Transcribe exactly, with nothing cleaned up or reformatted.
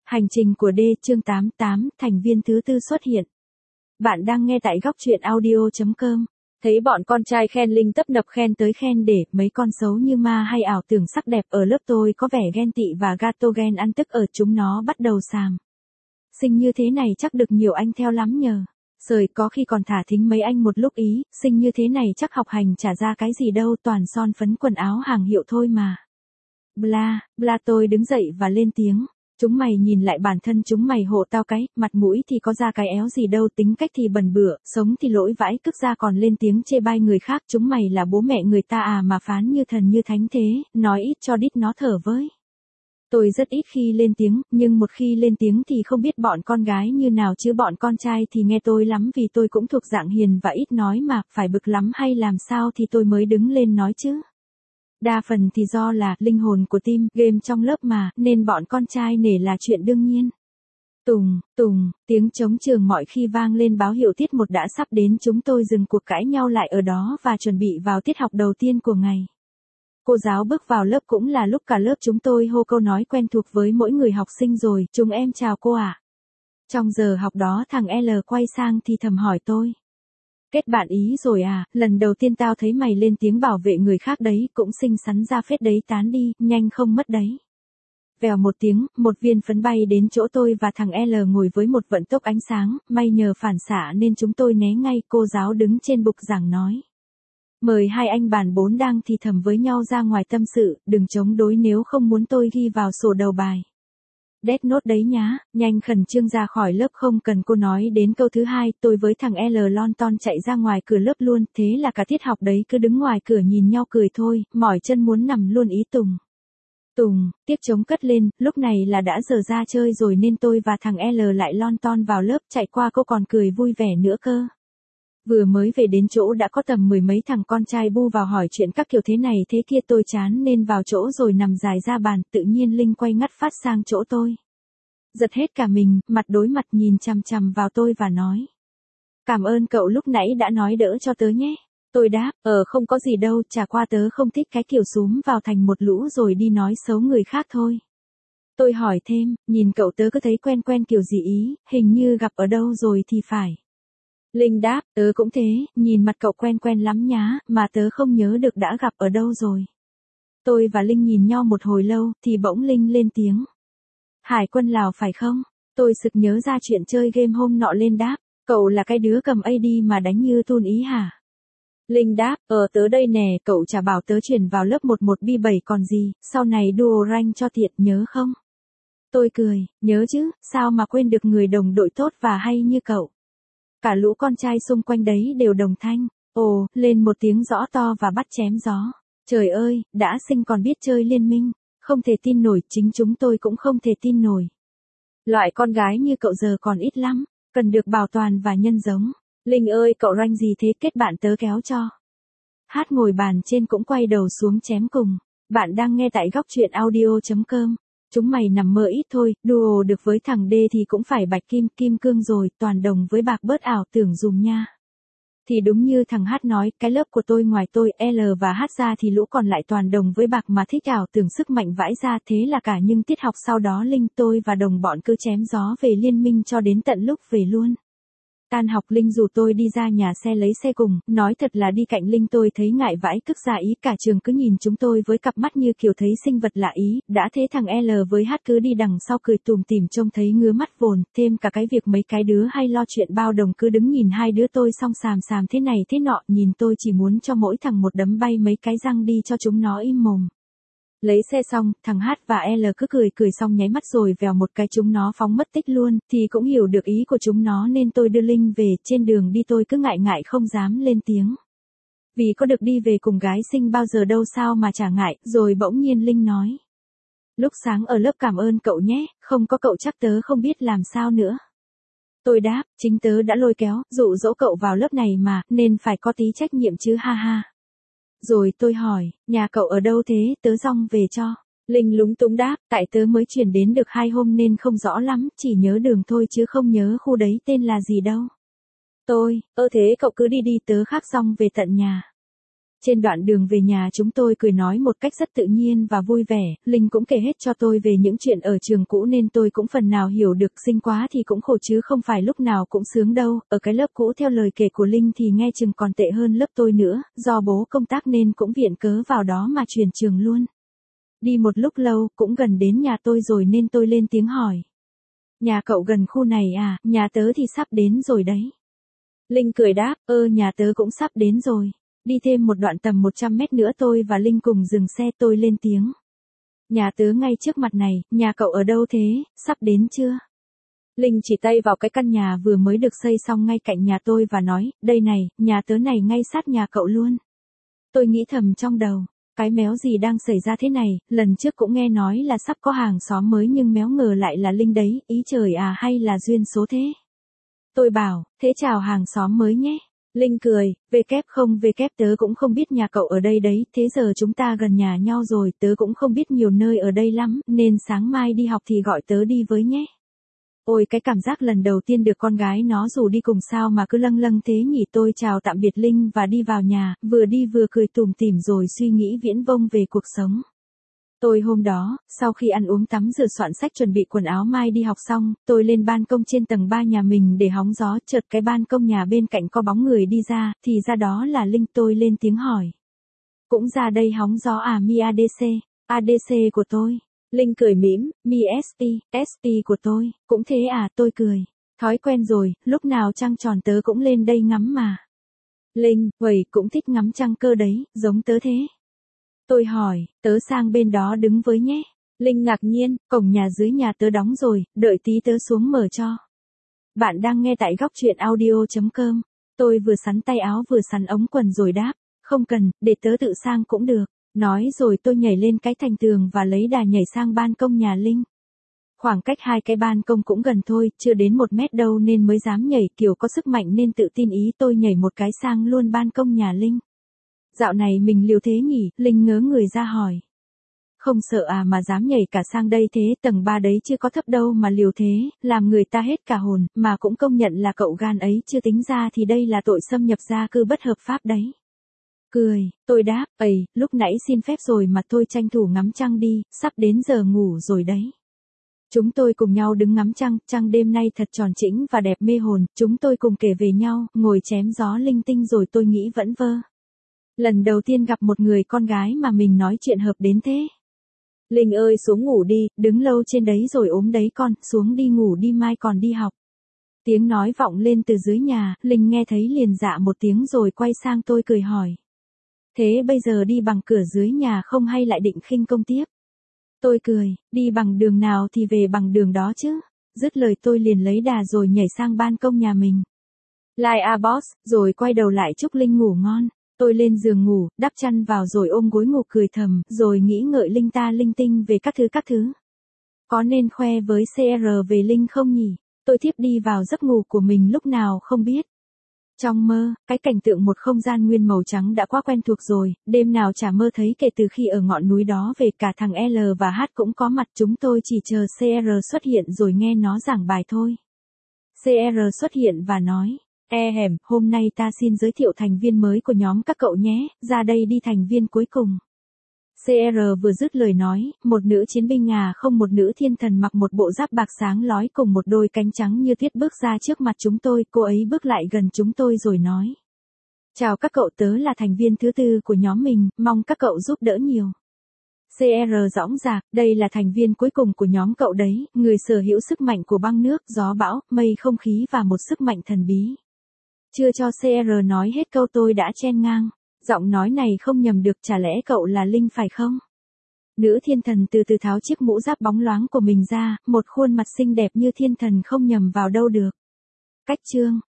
Hành trình của D chương tám mươi tám, thành viên thứ tư xuất hiện. Bạn đang nghe tại góc truyện audio chấm com. Thấy bọn con trai khen Linh tấp nập khen tới khen để, mấy con xấu như ma hay ảo tưởng sắc đẹp ở lớp tôi có vẻ ghen tị và gato ghen ăn tức ở chúng nó bắt đầu xàm. Xinh như thế này chắc được nhiều anh theo lắm nhờ. Sời có khi còn thả thính mấy anh một lúc ý, xinh như thế này chắc học hành chả ra cái gì đâu, toàn son phấn quần áo hàng hiệu thôi mà. Bla, bla tôi đứng dậy và lên tiếng. Chúng mày nhìn lại bản thân chúng mày hộ tao cái, mặt mũi thì có ra cái éo gì đâu, tính cách thì bẩn bựa, sống thì lỗi vãi, tức ra còn lên tiếng chê bai người khác, chúng mày là bố mẹ người ta à mà phán như thần như thánh thế, nói ít cho đít nó thở với. Tôi rất ít khi lên tiếng, nhưng một khi lên tiếng thì không biết bọn con gái như nào chứ bọn con trai thì nghe tôi lắm vì tôi cũng thuộc dạng hiền và ít nói mà, phải bực lắm hay làm sao thì tôi mới đứng lên nói chứ. Đa phần thì do là linh hồn của team game trong lớp mà, nên bọn con trai nể là chuyện đương nhiên. Tùng, tùng, tiếng trống trường mọi khi vang lên báo hiệu tiết một đã sắp đến, chúng tôi dừng cuộc cãi nhau lại ở đó và chuẩn bị vào tiết học đầu tiên của ngày. Cô giáo bước vào lớp cũng là lúc cả lớp chúng tôi hô câu nói quen thuộc với mỗi người học sinh rồi, chúng em chào cô ạ. Trong giờ học đó thằng L quay sang thì thầm hỏi tôi. Kết bạn ý rồi à, lần đầu tiên tao thấy mày lên tiếng bảo vệ người khác đấy, cũng xinh xắn ra phết đấy, tán đi, nhanh không mất đấy. Vèo một tiếng, một viên phấn bay đến chỗ tôi và thằng L ngồi với một vận tốc ánh sáng, may nhờ phản xạ nên chúng tôi né ngay, cô giáo đứng trên bục giảng nói. Mời hai anh bàn bốn đang thì thầm với nhau ra ngoài tâm sự, đừng chống đối nếu không muốn tôi ghi vào sổ đầu bài. Death Note đấy nhá, nhanh khẩn trương ra khỏi lớp không cần cô nói đến câu thứ hai, tôi với thằng L lon ton chạy ra ngoài cửa lớp luôn, thế là cả tiết học đấy cứ đứng ngoài cửa nhìn nhau cười thôi, mỏi chân muốn nằm luôn ý Tùng. Tùng, tiếc trống cất lên, lúc này là đã giờ ra chơi rồi nên tôi và thằng L lại lon ton vào lớp, chạy qua cô còn cười vui vẻ nữa cơ. Vừa mới về đến chỗ đã có tầm mười mấy thằng con trai bu vào hỏi chuyện các kiểu thế này thế kia, tôi chán nên vào chỗ rồi nằm dài ra bàn, tự nhiên Linh quay ngắt phát sang chỗ tôi. Giật hết cả mình, mặt đối mặt nhìn chằm chằm vào tôi và nói. Cảm ơn cậu lúc nãy đã nói đỡ cho tớ nhé. Tôi đáp, ờ không có gì đâu, chả qua tớ không thích cái kiểu xúm vào thành một lũ rồi đi nói xấu người khác thôi. Tôi hỏi thêm, nhìn cậu tớ cứ thấy quen quen kiểu gì ý, hình như gặp ở đâu rồi thì phải. Linh đáp, tớ cũng thế, nhìn mặt cậu quen quen lắm nhá, mà tớ không nhớ được đã gặp ở đâu rồi. Tôi và Linh nhìn nhau một hồi lâu, thì bỗng Linh lên tiếng. Hải quân Lào phải không? Tôi sực nhớ ra chuyện chơi game hôm nọ lên đáp, cậu là cái đứa cầm a đê mà đánh như tun ý hả? Linh đáp, ờ tớ đây nè, cậu chả bảo tớ chuyển vào lớp mười một B bảy còn gì, sau này duo rank cho thiệt nhớ không? Tôi cười, nhớ chứ, sao mà quên được người đồng đội tốt và hay như cậu. Cả lũ con trai xung quanh đấy đều đồng thanh, ồ, lên một tiếng rõ to và bắt chém gió. Trời ơi, đã sinh còn biết chơi liên minh, không thể tin nổi, chính chúng tôi cũng không thể tin nổi. Loại con gái như cậu giờ còn ít lắm, cần được bảo toàn và nhân giống. Linh ơi, cậu rank gì thế, kết bạn tớ kéo cho. Hát ngồi bàn trên cũng quay đầu xuống chém cùng. Bạn đang nghe tại góc truyện audio chấm com. Chúng mày nằm mơ ít thôi, duo được với thằng D thì cũng phải bạch kim, kim cương rồi, toàn đồng với bạc bớt ảo tưởng dùm nha. Thì đúng như thằng H nói, cái lớp của tôi ngoài tôi, L và H ra thì lũ còn lại toàn đồng với bạc mà thích ảo tưởng sức mạnh vãi ra, thế là cả những tiết học sau đó Linh tôi và đồng bọn cứ chém gió về liên minh cho đến tận lúc về luôn. Tan học Linh rủ tôi đi ra nhà xe lấy xe cùng, nói thật là đi cạnh Linh tôi thấy ngại vãi cức ra ý, cả trường cứ nhìn chúng tôi với cặp mắt như kiểu thấy sinh vật lạ ý, đã thế thằng L với H cứ đi đằng sau cười tùm tìm trông thấy ngứa mắt vồn, thêm cả cái việc mấy cái đứa hay lo chuyện bao đồng cứ đứng nhìn hai đứa tôi xong xàm xàm thế này thế nọ, nhìn tôi chỉ muốn cho mỗi thằng một đấm bay mấy cái răng đi cho chúng nó im mồm. Lấy xe xong, thằng H và L cứ cười cười xong nháy mắt rồi vèo một cái chúng nó phóng mất tích luôn, thì cũng hiểu được ý của chúng nó nên tôi đưa Linh về, trên đường đi tôi cứ ngại ngại không dám lên tiếng. Vì có được đi về cùng gái xinh bao giờ đâu sao mà chả ngại, rồi bỗng nhiên Linh nói. Lúc sáng ở lớp cảm ơn cậu nhé, không có cậu chắc tớ không biết làm sao nữa. Tôi đáp, chính tớ đã lôi kéo, dụ dỗ cậu vào lớp này mà, nên phải có tí trách nhiệm chứ ha ha. Rồi tôi hỏi, nhà cậu ở đâu thế, tớ dong về cho. Linh lúng túng đáp, tại tớ mới chuyển đến được hai hôm nên không rõ lắm, chỉ nhớ đường thôi chứ không nhớ khu đấy tên là gì đâu. Tôi, ơ thế cậu cứ đi đi, tớ khác dong về tận nhà. Trên đoạn đường về nhà chúng tôi cười nói một cách rất tự nhiên và vui vẻ, Linh cũng kể hết cho tôi về những chuyện ở trường cũ nên tôi cũng phần nào hiểu được, sinh quá thì cũng khổ chứ không phải lúc nào cũng sướng đâu, ở cái lớp cũ theo lời kể của Linh thì nghe chừng còn tệ hơn lớp tôi nữa, do bố công tác nên cũng viện cớ vào đó mà chuyển trường luôn. Đi một lúc lâu, cũng gần đến nhà tôi rồi nên tôi lên tiếng hỏi. Nhà cậu gần khu này à, nhà tớ thì sắp đến rồi đấy. Linh cười đáp, ơ nhà tớ cũng sắp đến rồi. Đi thêm một đoạn tầm một trăm mét nữa tôi và Linh cùng dừng xe, tôi lên tiếng. Nhà tớ ngay trước mặt này, nhà cậu ở đâu thế, sắp đến chưa? Linh chỉ tay vào cái căn nhà vừa mới được xây xong ngay cạnh nhà tôi và nói, đây này, nhà tớ này ngay sát nhà cậu luôn. Tôi nghĩ thầm trong đầu, cái méo gì đang xảy ra thế này, lần trước cũng nghe nói là sắp có hàng xóm mới nhưng méo ngờ lại là Linh đấy, ý trời à hay là duyên số thế? Tôi bảo, thế chào hàng xóm mới nhé. Linh cười, về kép không về kép tớ cũng không biết nhà cậu ở đây đấy, thế giờ chúng ta gần nhà nhau rồi, tớ cũng không biết nhiều nơi ở đây lắm, nên sáng mai đi học thì gọi tớ đi với nhé. Ôi cái cảm giác lần đầu tiên được con gái nó rủ đi cùng sao mà cứ lâng lâng thế nhỉ. Tôi chào tạm biệt Linh và đi vào nhà, vừa đi vừa cười tủm tỉm rồi suy nghĩ viễn vông về cuộc sống. Tôi hôm đó, sau khi ăn uống tắm rửa soạn sách chuẩn bị quần áo mai đi học xong, tôi lên ban công trên tầng ba nhà mình để hóng gió, chợt cái ban công nhà bên cạnh có bóng người đi ra, thì ra đó là Linh. Tôi lên tiếng hỏi. Cũng ra đây hóng gió à mi a đê xê, a đê xê của tôi. Linh cười mỉm, mi ét pê, ét pê của tôi, cũng thế à, tôi cười. Thói quen rồi, lúc nào trăng tròn tớ cũng lên đây ngắm mà. Linh, vậy cũng thích ngắm trăng cơ đấy, giống tớ thế. Tôi hỏi, tớ sang bên đó đứng với nhé. Linh ngạc nhiên, cổng nhà dưới nhà tớ đóng rồi, đợi tí tớ xuống mở cho. Bạn đang nghe tại góc truyện audio chấm com. Tôi vừa sắn tay áo vừa sắn ống quần rồi đáp, không cần, để tớ tự sang cũng được. Nói rồi tôi nhảy lên cái thành tường và lấy đà nhảy sang ban công nhà Linh. Khoảng cách hai cái ban công cũng gần thôi, chưa đến một mét đâu nên mới dám nhảy, kiểu có sức mạnh nên tự tin ý tôi nhảy một cái sang luôn ban công nhà Linh. Dạo này mình liều thế nhỉ, Linh ngớ người ra hỏi. Không sợ à mà dám nhảy cả sang đây thế, tầng ba đấy chưa có thấp đâu mà liều thế, làm người ta hết cả hồn, mà cũng công nhận là cậu gan ấy, chưa tính ra thì đây là tội xâm nhập gia cư bất hợp pháp đấy. Cười, tôi đáp, ầy, lúc nãy xin phép rồi mà tôi tranh thủ ngắm trăng đi, sắp đến giờ ngủ rồi đấy. Chúng tôi cùng nhau đứng ngắm trăng, trăng đêm nay thật tròn trĩnh và đẹp mê hồn, chúng tôi cùng kể về nhau, ngồi chém gió linh tinh rồi tôi nghĩ vẫn vơ. Lần đầu tiên gặp một người con gái mà mình nói chuyện hợp đến thế. Linh ơi xuống ngủ đi, đứng lâu trên đấy rồi ốm đấy con, xuống đi ngủ đi mai còn đi học. Tiếng nói vọng lên từ dưới nhà, Linh nghe thấy liền dạ một tiếng rồi quay sang tôi cười hỏi. Thế bây giờ đi bằng cửa dưới nhà không hay lại định khinh công tiếp? Tôi cười, đi bằng đường nào thì về bằng đường đó chứ. Dứt lời tôi liền lấy đà rồi nhảy sang ban công nhà mình. Like a boss, rồi quay đầu lại chúc Linh ngủ ngon. Tôi lên giường ngủ, đắp chăn vào rồi ôm gối ngủ cười thầm, rồi nghĩ ngợi linh ta linh tinh về các thứ các thứ. Có nên khoe với xê rờ về Linh không nhỉ? Tôi thiếp đi vào giấc ngủ của mình lúc nào không biết. Trong mơ, cái cảnh tượng một không gian nguyên màu trắng đã quá quen thuộc rồi, đêm nào chả mơ thấy kể từ khi ở ngọn núi đó về cả thằng L và H cũng có mặt, chúng tôi chỉ chờ xê rờ xuất hiện rồi nghe nó giảng bài thôi. xê rờ xuất hiện và nói, e hẻm, hôm nay ta xin giới thiệu thành viên mới của nhóm các cậu nhé, ra đây đi thành viên cuối cùng. xê rờ vừa dứt lời nói, một nữ chiến binh à không một nữ thiên thần mặc một bộ giáp bạc sáng lói cùng một đôi cánh trắng như tuyết bước ra trước mặt chúng tôi, cô ấy bước lại gần chúng tôi rồi nói. Chào các cậu, tớ là thành viên thứ tư của nhóm mình, mong các cậu giúp đỡ nhiều. xê rờ dõng dạc, đây là thành viên cuối cùng của nhóm cậu đấy, người sở hữu sức mạnh của băng nước, gió bão, mây không khí và một sức mạnh thần bí. Chưa cho xê rờ nói hết câu tôi đã chen ngang. Giọng nói này không nhầm được, chả lẽ cậu là Linh phải không? Nữ thiên thần từ từ tháo chiếc mũ giáp bóng loáng của mình ra, một khuôn mặt xinh đẹp như thiên thần không nhầm vào đâu được. Cách chương